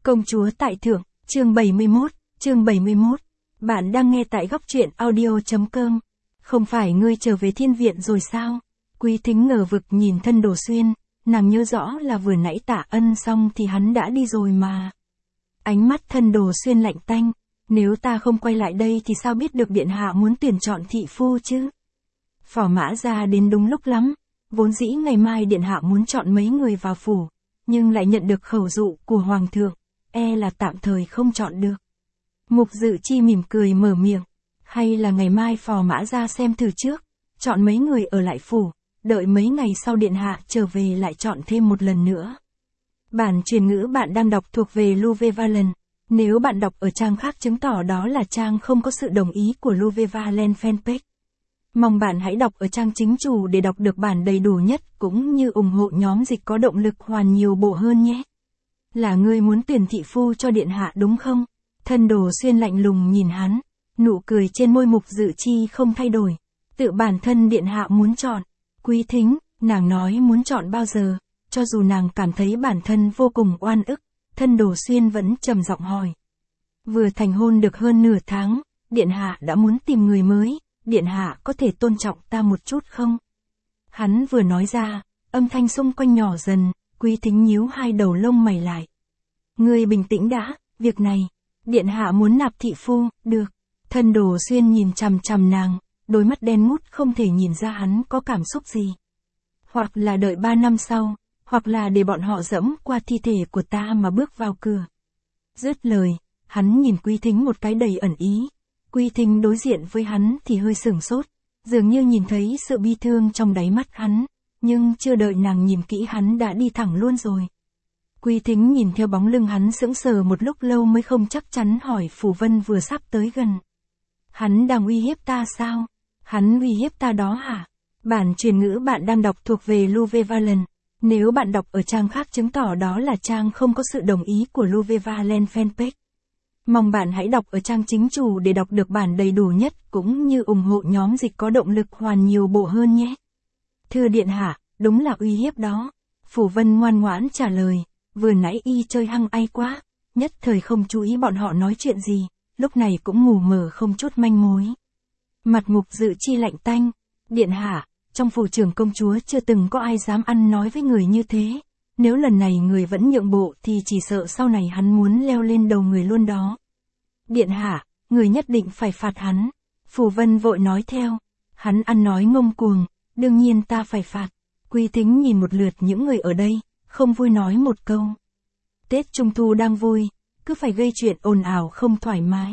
Công chúa tại thượng, chương 71. Bạn đang nghe tại góc truyện audio.com. Không phải ngươi trở về thiên viện rồi sao? Quý Thính ngờ vực nhìn Thân Đồ Xuyên, nàng nhớ rõ là vừa nãy Tạ Ân xong thì hắn đã đi rồi mà. Ánh mắt Thân Đồ Xuyên lạnh tanh, nếu ta không quay lại đây thì sao biết được điện hạ muốn tuyển chọn thị phu chứ? Phò Mã ra đến đúng lúc lắm, vốn dĩ ngày mai điện hạ muốn chọn mấy người vào phủ, nhưng lại nhận được khẩu dụ của hoàng thượng, là tạm thời không chọn được. Mục Dự Chi mỉm cười mở miệng, hay là ngày mai Phò Mã ra xem thử trước, chọn mấy người ở lại phủ, đợi mấy ngày sau điện hạ trở về lại chọn thêm một lần nữa. Bản truyền ngữ bạn đang đọc thuộc về Luvevalen. Nếu bạn đọc ở trang khác chứng tỏ đó là trang không có sự đồng ý của Luvevalen fanpage. Mong bạn hãy đọc ở trang chính chủ để đọc được bản đầy đủ nhất cũng như ủng hộ nhóm dịch có động lực hoàn nhiều bộ hơn nhé. Là ngươi muốn tuyển thị phu cho điện hạ đúng không? Thân Đồ Xuyên lạnh lùng nhìn hắn, nụ cười trên môi Mục Dự Chi không thay đổi. Tự bản thân điện hạ muốn chọn. Quý Thính, nàng nói muốn chọn bao giờ, cho dù nàng cảm thấy bản thân vô cùng oan ức, Thân Đồ Xuyên vẫn trầm giọng hỏi. Vừa thành hôn được hơn nửa tháng, điện hạ đã muốn tìm người mới, điện hạ có thể tôn trọng ta một chút không? Hắn vừa nói ra, âm thanh xung quanh nhỏ dần, Quý Thính nhíu hai đầu lông mày lại. Ngươi bình tĩnh đã, việc này, điện hạ muốn nạp thị phu, được. Thân Đồ Xuyên nhìn chằm chằm nàng, đôi mắt đen mút không thể nhìn ra hắn có cảm xúc gì. Hoặc là đợi 3 năm sau, hoặc là để bọn họ dẫm qua thi thể của ta mà bước vào cửa. Dứt lời, hắn nhìn Quý Thính một cái đầy ẩn ý. Quý Thính đối diện với hắn thì hơi sửng sốt, dường như nhìn thấy sự bi thương trong đáy mắt hắn, nhưng chưa đợi nàng nhìn kỹ hắn đã đi thẳng luôn rồi. Quý Thính nhìn theo bóng lưng hắn sững sờ một lúc lâu mới không chắc chắn hỏi Phù Vân vừa sắp tới gần. Hắn đang uy hiếp ta sao? Hắn uy hiếp ta đó hả? Bản truyền ngữ bạn đang đọc thuộc về Luvevalen. Nếu bạn đọc ở trang khác chứng tỏ đó là trang không có sự đồng ý của Luvevalen fanpage. Mong bạn hãy đọc ở trang chính chủ để đọc được bản đầy đủ nhất cũng như ủng hộ nhóm dịch có động lực hoàn nhiều bộ hơn nhé. Thưa điện hạ, đúng là uy hiếp đó. Phù Vân ngoan ngoãn trả lời, vừa nãy y chơi hăng ai quá, nhất thời không chú ý bọn họ nói chuyện gì, lúc này cũng ngủ mờ không chút manh mối. Mặt Mục Dự Chi lạnh tanh, điện hạ, trong phủ trưởng công chúa chưa từng có ai dám ăn nói với người như thế. Nếu lần này người vẫn nhượng bộ thì chỉ sợ sau này hắn muốn leo lên đầu người luôn đó. Điện hạ, người nhất định phải phạt hắn. Phù Vân vội nói theo. Hắn ăn nói ngông cuồng, đương nhiên ta phải phạt. Quý Thính nhìn một lượt những người ở đây, không vui nói một câu. Tết Trung Thu đang vui, cứ phải gây chuyện ồn ào không thoải mái.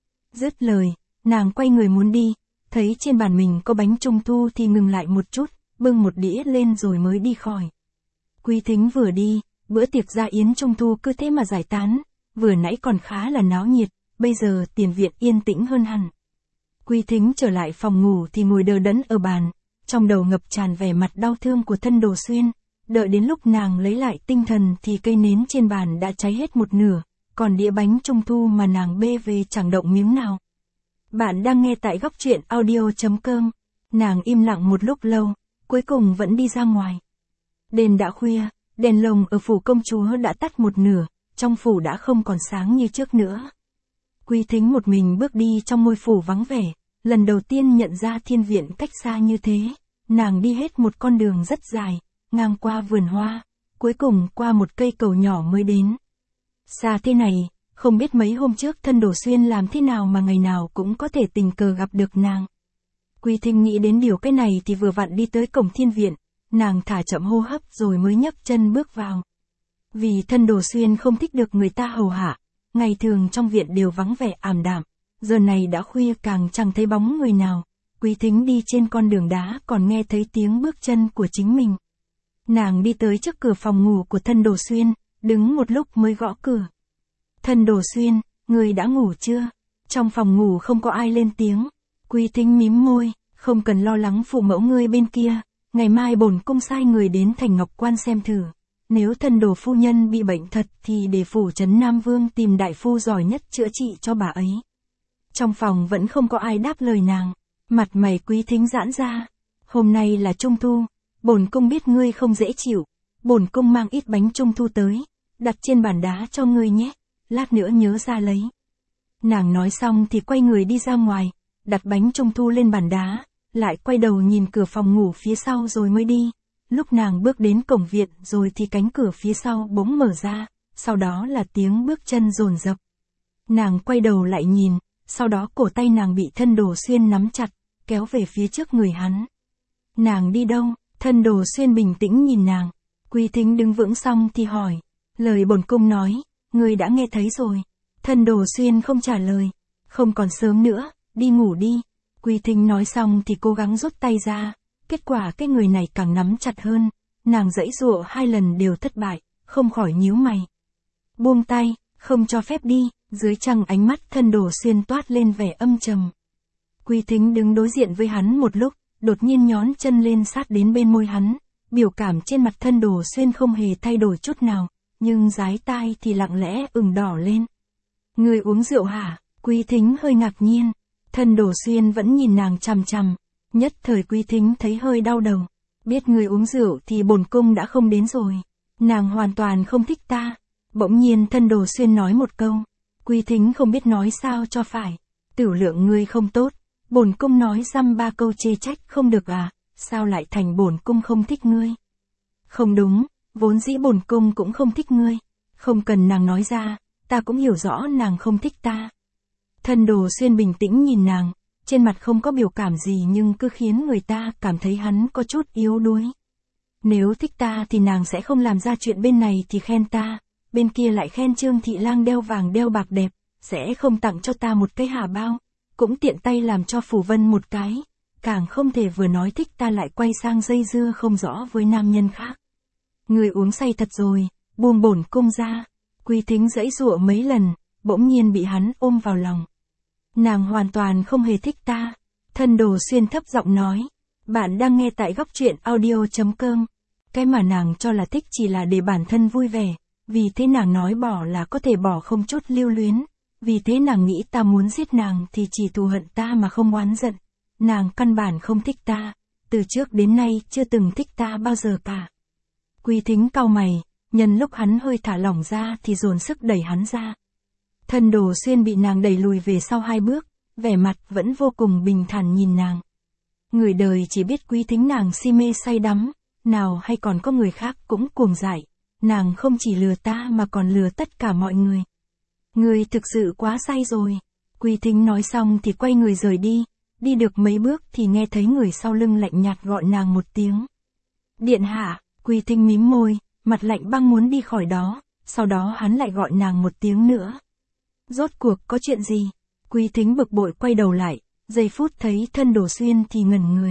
Dứt lời, nàng quay người muốn đi, thấy trên bàn mình có bánh Trung Thu thì ngừng lại một chút, bưng một đĩa lên rồi mới đi khỏi. Quý Thính vừa đi, bữa tiệc gia yến Trung Thu cứ thế mà giải tán, vừa nãy còn khá là náo nhiệt, bây giờ tiền viện yên tĩnh hơn hẳn. Quý Thính trở lại phòng ngủ thì ngồi đờ đẫn ở bàn, trong đầu ngập tràn vẻ mặt đau thương của Thân Đồ Xuyên, đợi đến lúc nàng lấy lại tinh thần thì cây nến trên bàn đã cháy hết một nửa, còn đĩa bánh Trung Thu mà nàng bê về chẳng động miếng nào. Bạn đang nghe tại góc truyện audio.com, nàng im lặng một lúc lâu, cuối cùng vẫn đi ra ngoài. Đêm đã khuya, đèn lồng ở phủ công chúa đã tắt một nửa, trong phủ đã không còn sáng như trước nữa. Quý Thính một mình bước đi trong ngôi phủ vắng vẻ, lần đầu tiên nhận ra thiên viện cách xa như thế, nàng đi hết một con đường rất dài, ngang qua vườn hoa, cuối cùng qua một cây cầu nhỏ mới đến. Xa thế này, không biết mấy hôm trước Thân Đồ Xuyên làm thế nào mà ngày nào cũng có thể tình cờ gặp được nàng. Quý Thính nghĩ đến điều cái này thì vừa vặn đi tới cổng thiên viện, nàng thả chậm hô hấp rồi mới nhấc chân bước vào. Vì Thân Đồ Xuyên không thích được người ta hầu hạ, ngày thường trong viện đều vắng vẻ ảm đạm, giờ này đã khuya càng chẳng thấy bóng người nào. Quý Thính đi trên con đường đá còn nghe thấy tiếng bước chân của chính mình. Nàng đi tới trước cửa phòng ngủ của Thân Đồ Xuyên, đứng một lúc mới gõ cửa. Thân Đồ Xuyên, người đã ngủ chưa? Trong phòng ngủ không có ai lên tiếng. Quý Thính mím môi, không cần lo lắng phụ mẫu ngươi bên kia, ngày mai bổn cung sai người đến thành Ngọc Quan xem thử. Nếu Thân Đồ phu nhân bị bệnh thật thì để phủ trấn Nam Vương tìm đại phu giỏi nhất chữa trị cho bà ấy. Trong phòng vẫn không có ai đáp lời nàng, mặt mày Quý Thính giãn ra. Hôm nay là Trung Thu, bổn cung biết ngươi không dễ chịu, bổn cung mang ít bánh Trung Thu tới, đặt trên bàn đá cho ngươi nhé, lát nữa nhớ ra lấy. Nàng nói xong thì quay người đi ra ngoài, đặt bánh trung thu lên bàn đá, lại quay đầu nhìn cửa phòng ngủ phía sau rồi mới đi. Lúc nàng bước đến cổng viện rồi thì cánh cửa phía sau bỗng mở ra, sau đó là tiếng bước chân dồn dập. Nàng quay đầu lại nhìn, sau đó cổ tay nàng bị Thân Đồ Xuyên nắm chặt, kéo về phía trước người hắn. Nàng đi đâu? Thân Đồ Xuyên bình tĩnh nhìn nàng. Quý Thính đứng vững xong thì hỏi. Lời bổn cung nói, ngươi đã nghe thấy rồi. Thân Đồ Xuyên không trả lời. Không còn sớm nữa, đi ngủ đi. Quý Thính nói xong thì cố gắng rút tay ra. Kết quả cái người này càng nắm chặt hơn. Nàng giãy giụa 2 lần đều thất bại, không khỏi nhíu mày. Buông tay, không cho phép đi. Dưới trăng ánh mắt Thân Đồ Xuyên toát lên vẻ âm trầm. Quý Thính đứng đối diện với hắn một lúc, đột nhiên nhón chân lên sát đến bên môi hắn. Biểu cảm trên mặt Thân Đồ Xuyên không hề thay đổi chút nào, nhưng dái tai thì lặng lẽ ửng đỏ lên. Ngươi uống rượu hả? Quý Thính hơi ngạc nhiên. Thân Đồ Xuyên vẫn nhìn nàng chằm chằm. Nhất thời Quý Thính thấy hơi đau đầu. Biết ngươi uống rượu thì bổn cung đã không đến rồi. Nàng hoàn toàn không thích ta. Bỗng nhiên Thân Đồ Xuyên nói một câu. Quý Thính không biết nói sao cho phải. Tửu lượng ngươi không tốt. Bổn cung nói dăm ba câu chê trách không được à? Sao lại thành bổn cung không thích ngươi? Không đúng, vốn dĩ bổn cung cũng không thích ngươi. Không cần nàng nói ra, ta cũng hiểu rõ nàng không thích ta. Thân Đồ Xuyên bình tĩnh nhìn nàng, trên mặt không có biểu cảm gì nhưng cứ khiến người ta cảm thấy hắn có chút yếu đuối. Nếu thích ta thì nàng sẽ không làm ra chuyện bên này thì khen ta, bên kia lại khen Trương Thị Lang đeo vàng đeo bạc đẹp, sẽ không tặng cho ta một cái hà bao, cũng tiện tay làm cho Phủ Vân một cái. Càng không thể vừa nói thích ta lại quay sang dây dưa không rõ với nam nhân khác. Người uống say thật rồi, buông bổn cung ra. Quý Thính giãy giụa mấy lần, bỗng nhiên bị hắn ôm vào lòng. Nàng hoàn toàn không hề thích ta. Thân Đồ Xuyên thấp giọng nói. Bạn đang nghe tại góc truyện audio.com. Cái mà nàng cho là thích chỉ là để bản thân vui vẻ. Vì thế nàng nói bỏ là có thể bỏ không chút lưu luyến. Vì thế nàng nghĩ ta muốn giết nàng thì chỉ thù hận ta mà không oán giận. Nàng căn bản không thích ta, từ trước đến nay chưa từng thích ta bao giờ cả. Quý Thính cau mày, nhân lúc hắn hơi thả lỏng ra thì dồn sức đẩy hắn ra. Thân Đồ Xuyên bị nàng đẩy lùi về sau 2 bước, vẻ mặt vẫn vô cùng bình thản nhìn nàng. Người đời chỉ biết Quý Thính nàng si mê say đắm, nào hay còn có người khác cũng cuồng dại. Nàng không chỉ lừa ta mà còn lừa tất cả mọi người. Người thực sự quá say rồi. Quý Thính nói xong thì quay người rời đi. Đi được mấy bước thì nghe thấy người sau lưng lạnh nhạt gọi nàng một tiếng. Điện hạ. Quý Thính mím môi, mặt lạnh băng muốn đi khỏi đó, sau đó hắn lại gọi nàng một tiếng nữa. Rốt cuộc có chuyện gì? Quý Thính bực bội quay đầu lại, giây phút thấy Thân Đồ Xuyên thì ngẩn người.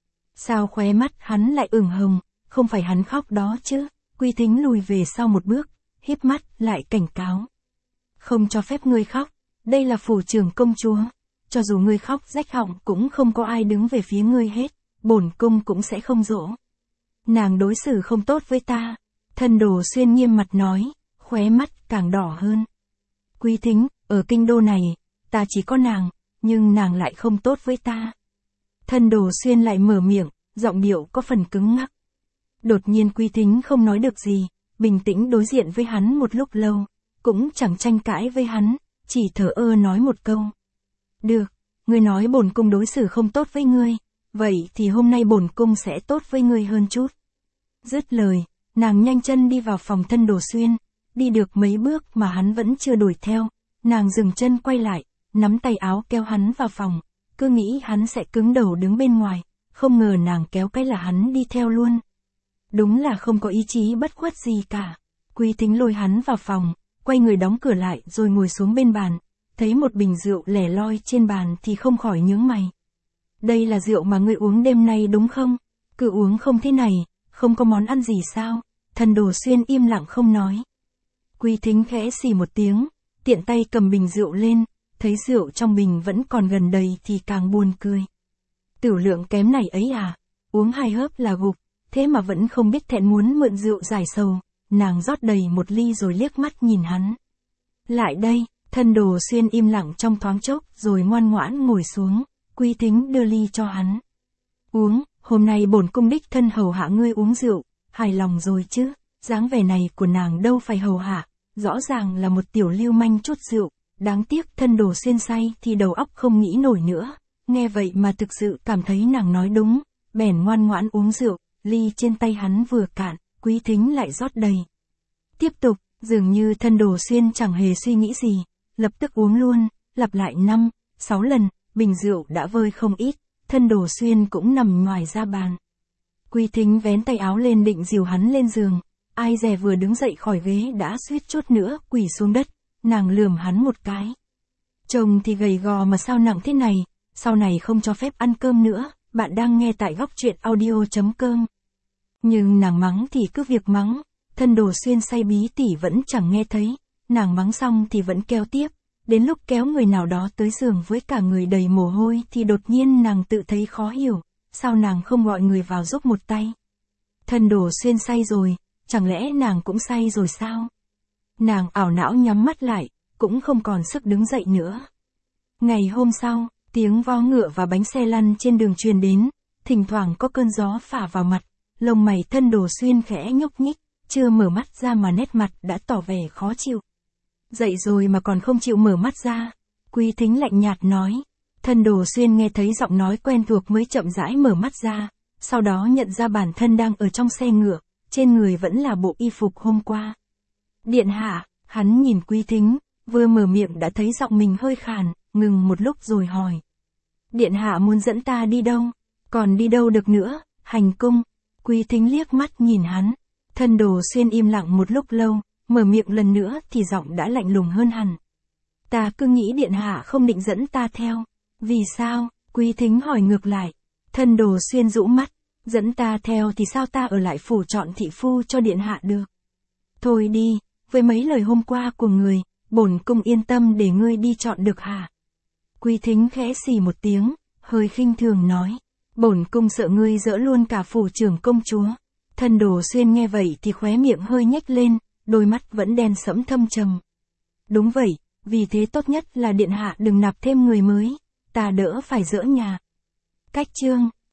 Sao khóe mắt hắn lại ửng hồng, không phải hắn khóc đó chứ? Quý Thính lùi về sau một bước, híp mắt lại cảnh cáo. Không cho phép ngươi khóc, đây là phủ trưởng công chúa. Cho dù ngươi khóc rách họng cũng không có ai đứng về phía ngươi hết, bổn cung cũng sẽ không dỗ. Nàng đối xử không tốt với ta. Thân Đồ Xuyên nghiêm mặt nói, khóe mắt càng đỏ hơn. Quý Thính, ở kinh đô này, ta chỉ có nàng, nhưng nàng lại không tốt với ta. Thân Đồ Xuyên lại mở miệng, giọng điệu có phần cứng ngắc. Đột nhiên Quý Thính không nói được gì, bình tĩnh đối diện với hắn một lúc lâu, cũng chẳng tranh cãi với hắn, chỉ thở ơ nói một câu. Được, ngươi nói bổn cung đối xử không tốt với ngươi, vậy thì hôm nay bổn cung sẽ tốt với ngươi hơn chút. Dứt lời, nàng nhanh chân đi vào phòng Thân Đồ Xuyên, đi được mấy bước mà hắn vẫn chưa đuổi theo, nàng dừng chân quay lại, nắm tay áo kéo hắn vào phòng, cứ nghĩ hắn sẽ cứng đầu đứng bên ngoài, không ngờ nàng kéo cái là hắn đi theo luôn. Đúng là không có ý chí bất khuất gì cả. Quý Thính lôi hắn vào phòng, quay người đóng cửa lại rồi ngồi xuống bên bàn, thấy một bình rượu lẻ loi trên bàn thì không khỏi nhướng mày. Đây là rượu mà ngươi uống đêm nay đúng không? Cứ uống không thế này, không có món ăn gì sao? Thân Đồ Xuyên im lặng không nói. Quý Thính khẽ xì một tiếng, tiện tay cầm bình rượu lên, thấy rượu trong bình vẫn còn gần đầy thì càng buồn cười. Tửu lượng kém này ấy à, uống 2 hớp là gục, thế mà vẫn không biết thẹn muốn mượn rượu giải sầu, nàng rót đầy một ly rồi liếc mắt nhìn hắn. Lại đây. Thân Đồ Xuyên im lặng trong thoáng chốc rồi ngoan ngoãn ngồi xuống, Quý Thính đưa ly cho hắn. Uống, hôm nay bổn cung đích thân hầu hạ ngươi uống rượu, hài lòng rồi chứ? dáng vẻ này của nàng đâu phải hầu hạ, rõ ràng là một tiểu lưu manh chút rượu, đáng tiếc thân Đồ Xuyên say thì đầu óc không nghĩ nổi nữa, nghe vậy mà thực sự cảm thấy nàng nói đúng, bèn ngoan ngoãn uống rượu, ly trên tay hắn vừa cạn, Quý Thính lại rót đầy. Tiếp tục, dường như thân Đồ Xuyên chẳng hề suy nghĩ gì, lập tức uống luôn, lặp lại 5, 6 lần, bình rượu đã vơi không ít, thân Đồ Xuyên cũng nằm ngoài ra bàn. Quý Thính vén tay áo lên định dìu hắn lên giường, ai dè vừa đứng dậy khỏi ghế đã suýt chút nữa quỳ xuống đất, nàng lườm hắn một cái. Chồng thì gầy gò mà sao nặng thế này, sau này không cho phép ăn cơm nữa, bạn đang nghe tại góc truyện audio.com. Nhưng nàng mắng thì cứ việc mắng, thân Đồ Xuyên say bí tỉ vẫn chẳng nghe thấy, nàng mắng xong thì vẫn kéo tiếp, đến lúc kéo người nào đó tới giường với cả người đầy mồ hôi thì đột nhiên nàng tự thấy khó hiểu, sao nàng không gọi người vào giúp một tay. Thân Đồ Xuyên say rồi, chẳng lẽ nàng cũng say rồi sao? Nàng ảo não nhắm mắt lại, cũng không còn sức đứng dậy nữa. Ngày hôm sau, tiếng vó ngựa và bánh xe lăn trên đường truyền đến, thỉnh thoảng có cơn gió phả vào mặt, lông mày thân Đồ Xuyên khẽ nhúc nhích, chưa mở mắt ra mà nét mặt đã tỏ vẻ khó chịu. Dậy rồi mà còn không chịu mở mắt ra, Quý Thính lạnh nhạt nói. Thân Đồ Xuyên nghe thấy giọng nói quen thuộc mới chậm rãi mở mắt ra, sau đó nhận ra bản thân đang ở trong xe ngựa, trên người vẫn là bộ y phục hôm qua. Điện hạ, hắn nhìn Quý Thính, vừa mở miệng đã thấy giọng mình hơi khàn, ngừng một lúc rồi hỏi. Điện hạ muốn dẫn ta đi đâu? Còn đi đâu được nữa, hành cung. Quý Thính liếc mắt nhìn hắn, thân Đồ Xuyên im lặng một lúc lâu, mở miệng lần nữa thì giọng đã lạnh lùng hơn hẳn. Ta cứ nghĩ điện hạ không định dẫn ta theo. Vì sao? Quý Thính hỏi ngược lại. Thân Đồ Xuyên rũ mắt, dẫn ta theo thì sao ta ở lại phủ chọn thị phu cho điện hạ được. Thôi đi, với mấy lời hôm qua của người, bổn cung yên tâm để ngươi đi chọn được hả? Quý Thính khẽ xì một tiếng, hơi khinh thường nói. Bổn cung sợ ngươi dỡ luôn cả phủ trưởng công chúa. Thân Đồ Xuyên nghe vậy thì khóe miệng hơi nhếch lên, đôi mắt vẫn đen sẫm thâm trầm. Đúng vậy, vì thế tốt nhất là điện hạ đừng nạp thêm người mới, ta đỡ phải dỡ nhà. Cách chương